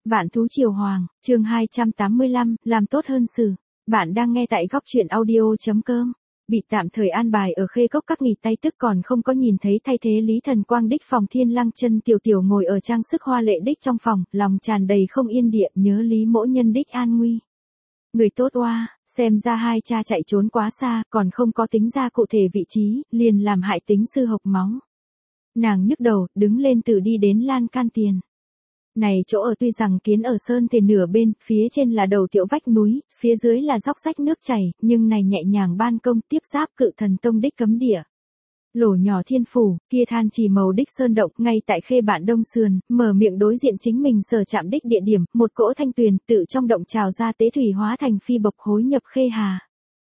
Vạn thú triều hoàng, chương 285, làm tốt hơn xử. Bạn đang nghe tại góc truyện audio.com. Bị tạm thời an bài ở Khê Cốc Các nghỉ tay tức còn không có nhìn thấy thay thế Lý Thần Quang đích phòng Thiên Lăng Chân Tiểu Tiểu ngồi ở trang sức hoa lệ đích trong phòng, lòng tràn đầy không yên địa nhớ Lý Mỗ Nhân đích an nguy. Người tốt oa, xem ra hai cha chạy trốn quá xa, còn không có tính ra cụ thể vị trí, liền làm hại tính sư hộc máu. Nàng nhức đầu, đứng lên từ đi đến lan can tiền. Này chỗ ở tuy rằng kiến ở sơn thể nửa bên, phía trên là đầu tiểu vách núi, phía dưới là dốc rách nước chảy, nhưng này nhẹ nhàng ban công tiếp giáp Cự Thần Tông đích cấm địa. Lỗ nhỏ thiên phủ, kia than chỉ màu đích sơn động, ngay tại Khê Bạn Đông sườn, mở miệng đối diện chính mình sở chạm đích địa điểm, một cỗ thanh tuyền tự trong động trào ra tế thủy hóa thành phi bộc hối nhập Khê Hà.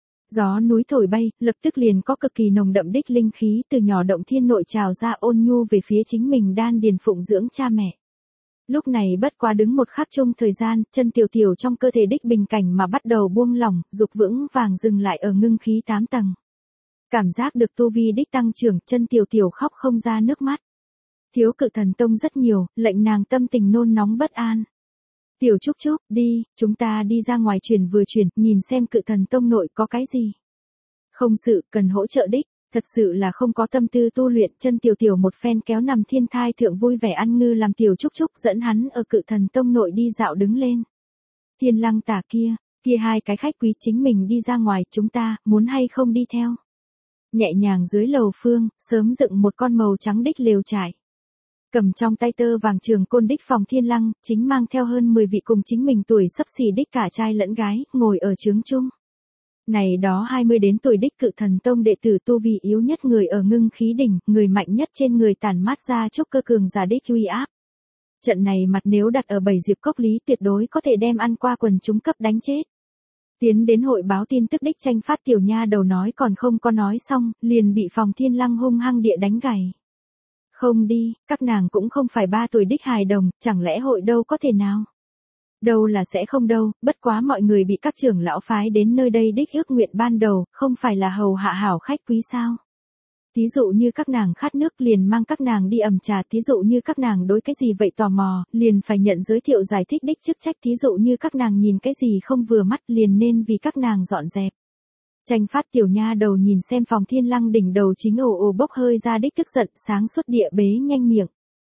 Gió núi thổi bay, lập tức liền có cực kỳ nồng đậm đích linh khí từ nhỏ động thiên nội trào ra ôn nhu về phía chính mình đan điền phụng dưỡng cha mẹ. Lúc này bất quá đứng một khắc chung thời gian, chân tiểu tiểu trong cơ thể đích bình cảnh mà bắt đầu buông lỏng, dục vững vàng dừng lại ở ngưng khí 8 tầng. Cảm giác được tu vi đích tăng trưởng, chân tiểu tiểu khóc không ra nước mắt. Thiếu Cự Thần Tông rất nhiều, lệnh nàng tâm tình nôn nóng bất an. Tiểu Trúc Trúc, đi, chúng ta đi ra ngoài chuyển, nhìn xem Cự Thần Tông nội có cái gì. Không sự, cần hỗ trợ đích, thật sự là không có tâm tư tu luyện, chân tiểu tiểu một phen kéo nằm thiên thai thượng vui vẻ ăn ngư làm Tiểu Trúc Trúc dẫn hắn ở Cự Thần Tông nội đi dạo đứng lên. Thiên Lăng Tả kia hai cái khách quý chính mình đi ra ngoài, chúng ta, muốn hay không đi theo. Nhẹ nhàng dưới lầu phương, sớm dựng một con màu trắng đích lều trải. Cầm trong tay tơ vàng trường côn đích phòng Thiên Lăng, chính mang theo hơn 10 vị cùng chính mình tuổi sắp xỉ đích cả trai lẫn gái, ngồi ở trướng chung. Này đó 20 đến tuổi đích Cự Thần Tông đệ tử tu vi yếu nhất người ở ngưng khí đỉnh, người mạnh nhất trên người tản mát ra chốc cơ cường giả đích uy áp. Trận này mặt nếu đặt ở 7 diệp cốc lý tuyệt đối có thể đem ăn qua quần chúng cấp đánh chết. Tiến đến hội báo tin tức đích tranh phát tiểu nha đầu nói còn không có nói xong, liền bị phòng Thiên Lăng hung hăng địa đánh gãy. Không đi, các nàng cũng không phải 3 tuổi đích hài đồng, chẳng lẽ hội đâu có thể nào. Đâu là sẽ không đâu, bất quá mọi người bị các trưởng lão phái đến nơi đây đích ước nguyện ban đầu, không phải là hầu hạ hảo khách quý sao. Thí dụ như các nàng khát nước liền mang các nàng đi ẩm trà, thí dụ như các nàng đối cái gì vậy tò mò, liền phải nhận giới thiệu giải thích đích chức trách, thí dụ như các nàng nhìn cái gì không vừa mắt liền nên vì các nàng dọn dẹp. Tranh phát tiểu nha đầu nhìn xem phòng Thiên Lăng đỉnh đầu chính ồ bốc hơi ra đích tức giận, sáng suốt địa bế nhanh miệng.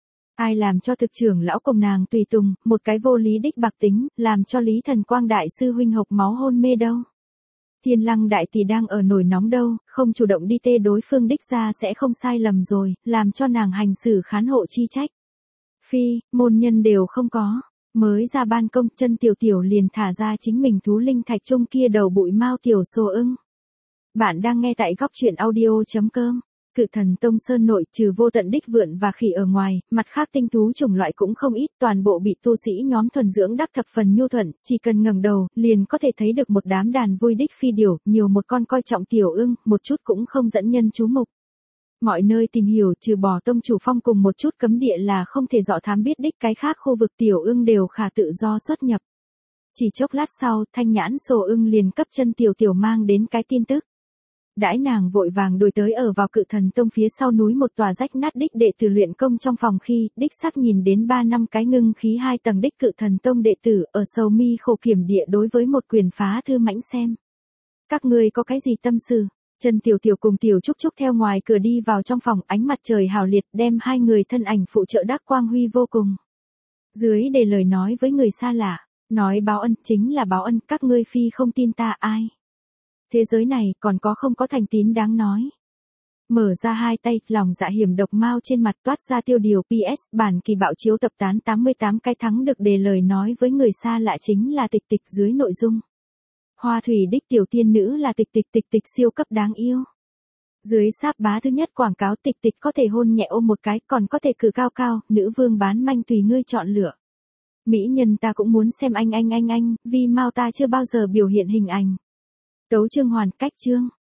Ai làm cho thực trưởng lão cùng nàng tùy tùng, một cái vô lý đích bạc tính, làm cho Lý Thần Quang đại sư huynh hộc máu hôn mê đâu. Thiên Lăng đại tỷ đang ở nổi nóng đâu, không chủ động đi tê đối phương đích ra sẽ không sai lầm rồi, làm cho nàng hành xử khán hộ chi trách. Phi, môn nhân đều không có, mới ra ban công, chân tiểu tiểu liền thả ra chính mình thú linh thạch chung kia đầu bụi mao tiểu sồ ưng. Bạn đang nghe tại góc truyện audio.com. Cự Thần Tông sơn nội trừ vô tận đích vượn và khỉ ở ngoài, mặt khác tinh thú chủng loại cũng không ít, toàn bộ bị tu sĩ nhóm thuần dưỡng đắc thập phần nhu thuận, chỉ cần ngẩng đầu, liền có thể thấy được một đám đàn vui đích phi điểu, nhiều một con coi trọng tiểu ưng, một chút cũng không dẫn nhân chú mục. Mọi nơi tìm hiểu trừ bỏ tông chủ phong cùng một chút cấm địa là không thể dọ thám biết đích, cái khác khu vực tiểu ưng đều khả tự do xuất nhập. Chỉ chốc lát sau, thanh nhãn sồ ưng liền cấp chân tiểu tiểu mang đến cái tin tức. Đãi nàng vội vàng đuổi tới ở vào Cự Thần Tông phía sau núi một tòa rách nát đích đệ tử luyện công trong phòng khi, đích xác nhìn đến 3 năm cái ngưng khí 2 tầng đích Cự Thần Tông đệ tử ở sầu mi khổ kiểm địa đối với một quyền phá thư mãnh xem. Các ngươi có cái gì tâm sự? Chân tiểu tiểu cùng Tiểu Trúc Trúc theo ngoài cửa đi vào trong phòng, ánh mặt trời hào liệt đem hai người thân ảnh phụ trợ đắc quang huy vô cùng. Dưới để lời nói với người xa lạ, nói báo ân chính là báo ân, các ngươi phi không tin ta ai. Thế giới này còn có không có thành tín đáng nói. Mở ra hai tay, lòng dạ hiểm độc mau trên mặt toát ra tiêu điều PS, bản kỳ bạo chiếu tập tán 88 cái thắng được đề lời nói với người xa lạ chính là tịch tịch dưới nội dung. Hoa thủy đích tiểu tiên nữ là tịch tịch siêu cấp đáng yêu. Dưới sáp bá thứ nhất quảng cáo tịch tịch có thể hôn nhẹ ôm một cái, còn có thể cử cao cao, nữ vương bán manh tùy ngươi chọn lựa. Mỹ nhân ta cũng muốn xem anh, vì mau ta chưa bao giờ biểu hiện hình ảnh. Tấu chương hoàn, cách chương.